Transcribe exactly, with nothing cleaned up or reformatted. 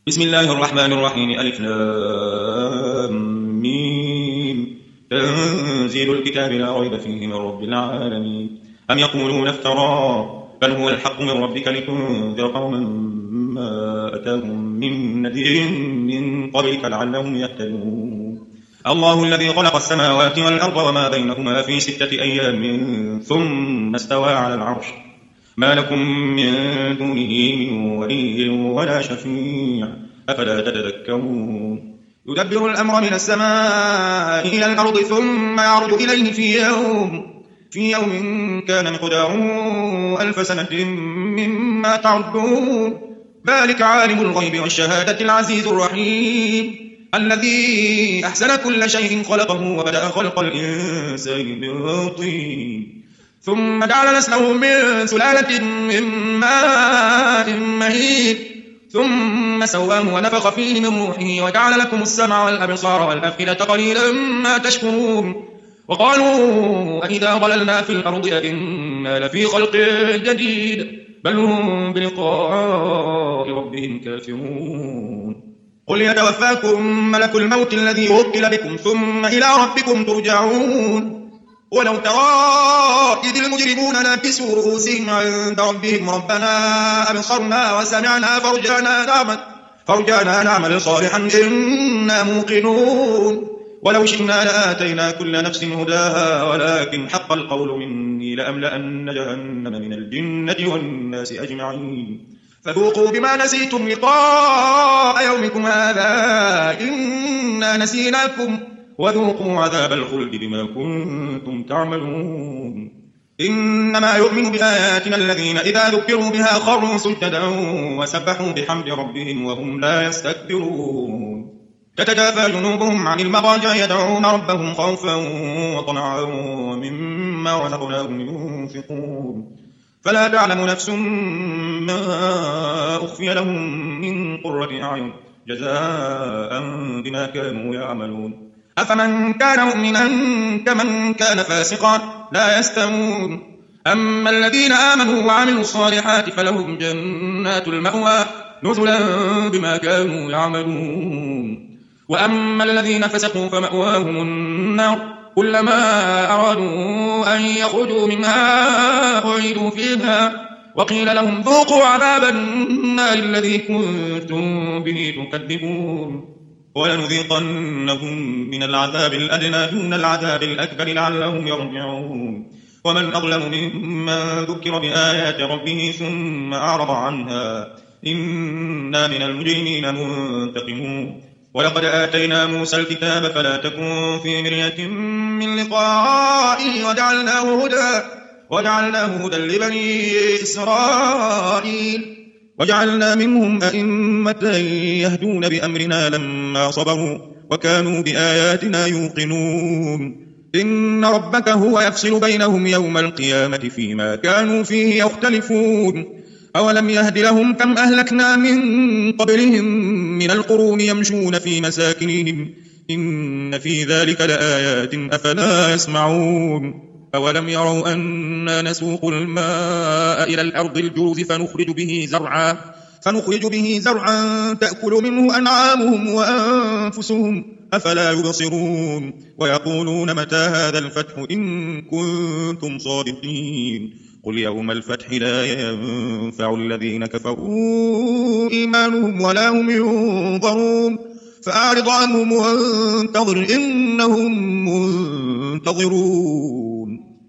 بسم الله الرحمن الرحيم. ألف لام ميم. تنزيل الكتاب لا ريب فيه من رب العالمين. أم يقولون افترى بل هو الحق من ربك لتنذر قوما ما أتاهم من نذير من قبلك لعلهم يهتدون. الله الذي خلق السماوات والأرض وما بينهما في ستة أيام ثم استوى على العرش ما لكم من دونه من ولي ولا شفيع أفلا تتذكرون. يدبر الأمر من السماء إلى الأرض ثم يعرض إليه في يوم في يوم كان مقداره ألف سنة مما تعدون. ذلك عالم الغيب والشهادة العزيز الرحيم الذي أحسن كل شيء خلقه وبدأ خلق الإنسان من طين ثم جعل نسله من سلالة من ماء مهين ثم سواه ونفخ فيه من روحه وجعل لكم السمع والأبصار والأفئدة قليلا ما تشكرون. وقالوا أئذا ضللنا في الأرض أئنا لفي خلق جديد بل هم بلقاء ربهم كافرون. قل يتوفاكم ملك الموت الذي وكل بكم ثم إلى ربكم ترجعون. ولو ترى إذ المجرمون ناكسوا رؤوسهم عند ربهم ربنا أبصرنا وسمعنا فرجعنا نعمل, فرجعنا نعمل صالحا إنا موقنون. ولو شئنا لآتينا كل نفس هداها ولكن حق القول مني لأملأن جهنم من الجنة والناس أجمعين. فذوقوا بما نسيتم لقاء يومكم هذا إنا نسيناكم وذوقوا عذاب الخلد بما كنتم تعملون. إنما يؤمن بآياتنا الذين إذا ذكروا بها خروا سجدا وسبحوا بحمد ربهم وهم لا يستكبرون. تتجافى جنوبهم عن المضاجع يدعون ربهم خوفا وطمعا ومما رزقناهم ينفقون. فلا تعلم نفس ما أخفي لهم من قرة أعين جزاء بما كانوا يعملون. أفمن كان مؤمنا كمن كان فاسقا لا يستوون. أما الذين آمنوا وعملوا الصالحات فلهم جنات المأوى نزلا بما كانوا يعملون. وأما الذين فسقوا فمأواهم النار كلما أرادوا أن يخرجوا منها أعيدوا فيها وقيل لهم ذوقوا عذاب النار الذي كنتم به تكذبون. ولنذيقنهم من العذاب الأدنى دون العذاب الأكبر لعلهم يرجعون. ومن أظلم ممن ذكر بآيات ربه ثم أعرض عنها إنا من المجرمين منتقمون. ولقد آتينا موسى الكتاب فلا تكن في مرية من لقائه وجعلناه هدى وجعلناه هدى لبني إسرائيل وجعلنا منهم أئمة يهدون بأمرنا لما صبروا وكانوا بآياتنا يوقنون. إن ربك هو يفصل بينهم يوم القيامة فيما كانوا فيه يختلفون. أولم يهد لهم كم أهلكنا من قبلهم من القرون يمشون في مساكنهم إن في ذلك لآيات أفلا يسمعون. أولم يروا أنا نسوق الماء إلى الأرض الجرز فنخرج به زرعا فنخرج به زرعا تأكل منه أنعامهم وأنفسهم أفلا يبصرون. ويقولون متى هذا الفتح إن كنتم صادقين. قل يوم الفتح لا ينفع الذين كفروا إيمانهم ولا هم ينظرون. فأعرض عنهم وانتظر إنهم منتظرون.